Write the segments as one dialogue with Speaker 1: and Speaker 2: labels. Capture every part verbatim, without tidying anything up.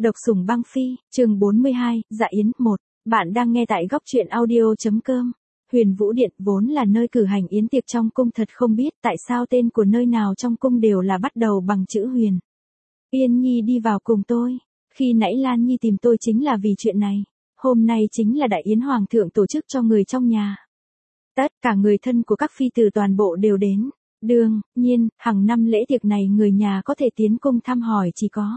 Speaker 1: Độc sủng băng phi, chương bốn mươi hai, Dạ Yến một. Bạn đang nghe tại góc truyện audio.com. Huyền Vũ Điện vốn là nơi cử hành yến tiệc trong cung, thật không biết tại sao tên của nơi nào trong cung đều là bắt đầu bằng chữ Huyền. Yên Nhi đi vào cùng tôi. Khi nãy Lan Nhi tìm tôi chính là vì chuyện này. Hôm nay chính là đại yến hoàng thượng tổ chức cho người trong nhà. Tất cả người thân của các phi tử toàn bộ đều đến. Đương nhiên, hàng năm lễ tiệc này người nhà có thể tiến cung thăm hỏi chỉ có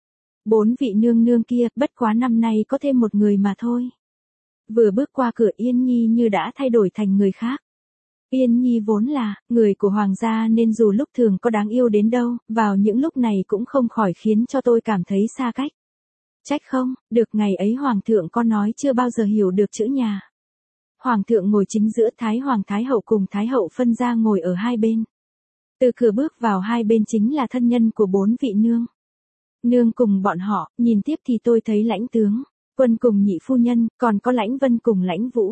Speaker 1: bốn vị nương nương kia, bất quá năm nay có thêm một người mà thôi. Vừa bước qua cửa Yên Nhi như đã thay đổi thành người khác. Yên Nhi vốn là người của hoàng gia nên dù lúc thường có đáng yêu đến đâu, vào những lúc này cũng không khỏi khiến cho tôi cảm thấy xa cách. Trách không, được ngày ấy hoàng thượng có nói chưa bao giờ hiểu được chữ nhà. Hoàng thượng ngồi chính giữa, Thái hoàng thái hậu cùng thái hậu phân ra ngồi ở hai bên. Từ cửa bước vào hai bên chính là thân nhân của bốn vị nương. Nương cùng bọn họ, nhìn tiếp thì tôi thấy Lãnh tướng Quân cùng nhị phu nhân, còn có Lãnh Vân cùng Lãnh Vũ.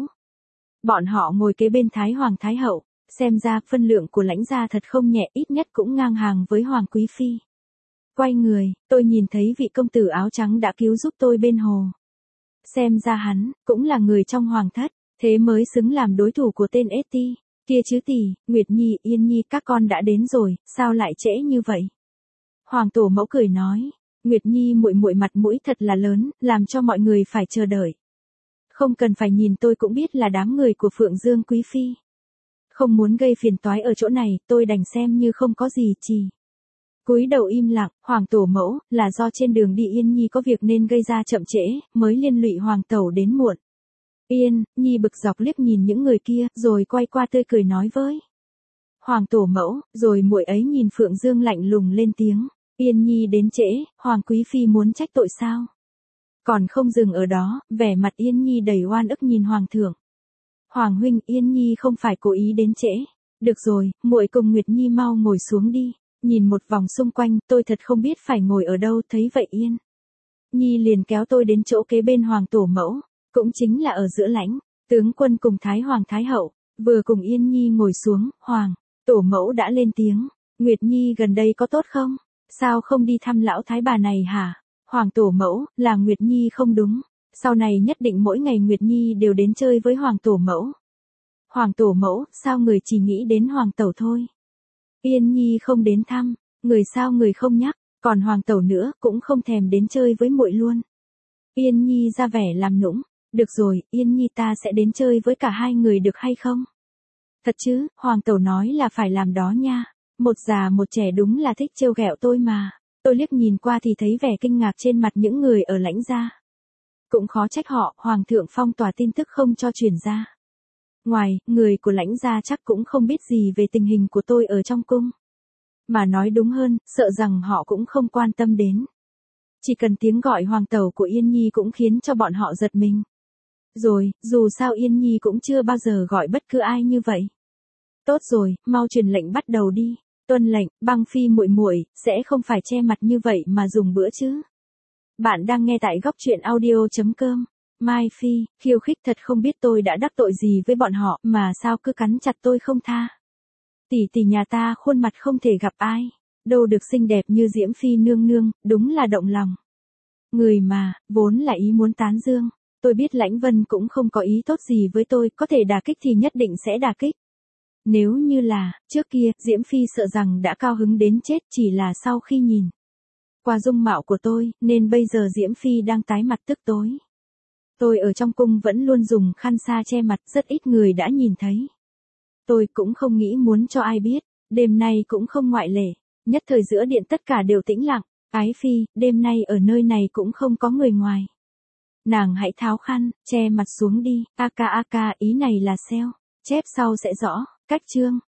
Speaker 1: Bọn họ ngồi kế bên Thái hoàng thái hậu, xem ra phân lượng của Lãnh gia thật không nhẹ, ít nhất cũng ngang hàng với hoàng quý phi. Quay người, tôi nhìn thấy vị công tử áo trắng đã cứu giúp tôi bên hồ. Xem ra hắn cũng là người trong hoàng thất, thế mới xứng làm đối thủ của tên ét tê. Kia chứ tỷ, Nguyệt Nhi, Yên Nhi, các con đã đến rồi, sao lại trễ như vậy? Hoàng tổ mẫu cười nói, Nguyệt Nhi muội muội mặt mũi thật là lớn, làm cho mọi người phải chờ đợi. Không cần phải nhìn tôi cũng biết là đám người của Phượng Dương quý phi. Không muốn gây phiền toái ở chỗ này, tôi đành xem như không có gì chỉ. Cúi đầu im lặng, Hoàng tổ mẫu, là do trên đường đi Yên Nhi có việc nên gây ra chậm trễ, mới liên lụy Hoàng tẩu đến muộn. Yên Nhi bực dọc liếc nhìn những người kia, rồi quay qua tươi cười nói với Hoàng tổ mẫu, rồi muội ấy nhìn Phượng Dương lạnh lùng lên tiếng, Yên Nhi đến trễ, Hoàng quý phi muốn trách tội sao? Còn không dừng ở đó, vẻ mặt Yên Nhi đầy oan ức nhìn Hoàng thượng. Hoàng huynh, Yên Nhi không phải cố ý đến trễ. Được rồi, muội cùng Nguyệt Nhi mau ngồi xuống đi. Nhìn một vòng xung quanh, tôi thật không biết phải ngồi ở đâu, thấy vậy Yên Nhi liền kéo tôi đến chỗ kế bên Hoàng tổ mẫu. Cũng chính là ở giữa Lãnh tướng Quân cùng Thái hoàng thái hậu, vừa cùng Yên Nhi ngồi xuống, Hoàng tổ mẫu đã lên tiếng, Nguyệt Nhi gần đây có tốt không? Sao không đi thăm lão thái bà này hả? Hoàng tổ mẫu, là Nguyệt Nhi không đúng, sau này nhất định mỗi ngày Nguyệt Nhi đều đến chơi với Hoàng tổ mẫu. Hoàng tổ mẫu, sao người chỉ nghĩ đến Hoàng tẩu thôi? Yên Nhi không đến thăm, người sao người không nhắc, còn Hoàng tẩu nữa cũng không thèm đến chơi với muội luôn. Yên Nhi ra vẻ làm nũng. Được rồi, Yên Nhi ta sẽ đến chơi với cả hai người được hay không? Thật chứ, Hoàng tẩu nói là phải làm đó nha. Một già một trẻ đúng là thích trêu ghẹo tôi mà. Tôi liếc nhìn qua thì thấy vẻ kinh ngạc trên mặt những người ở Lãnh gia. Cũng khó trách họ, Hoàng thượng phong tỏa tin tức không cho truyền ra. Ngoài, người của Lãnh gia chắc cũng không biết gì về tình hình của tôi ở trong cung. Mà nói đúng hơn, sợ rằng họ cũng không quan tâm đến. Chỉ cần tiếng gọi Hoàng tẩu của Yên Nhi cũng khiến cho bọn họ giật mình. Rồi, dù sao Yên Nhi cũng chưa bao giờ gọi bất cứ ai như vậy. Tốt rồi, mau truyền lệnh bắt đầu đi. Tuân lệnh, băng phi muội muội, sẽ không phải che mặt như vậy mà dùng bữa chứ. Bạn đang nghe tại góc truyện audio.com. Mai Phi, khiêu khích, thật không biết tôi đã đắc tội gì với bọn họ mà sao cứ cắn chặt tôi không tha. Tỷ tỷ nhà ta khuôn mặt không thể gặp ai. Đâu được xinh đẹp như Diễm Phi nương nương, đúng là động lòng. Người mà, vốn là ý muốn tán dương. Tôi biết Lãnh Vân cũng không có ý tốt gì với tôi, có thể đả kích thì nhất định sẽ đả kích. Nếu như là, trước kia, Diễm Phi sợ rằng đã cao hứng đến chết, chỉ là sau khi nhìn qua dung mạo của tôi, nên bây giờ Diễm Phi đang tái mặt tức tối. Tôi ở trong cung vẫn luôn dùng khăn sa che mặt, rất ít người đã nhìn thấy. Tôi cũng không nghĩ muốn cho ai biết, đêm nay cũng không ngoại lệ, nhất thời giữa điện tất cả đều tĩnh lặng, Ái Phi, đêm nay ở nơi này cũng không có người ngoài. Nàng hãy tháo khăn, che mặt xuống đi, a ca a ca, ý này là xeo, chép sau sẽ rõ, cách chương.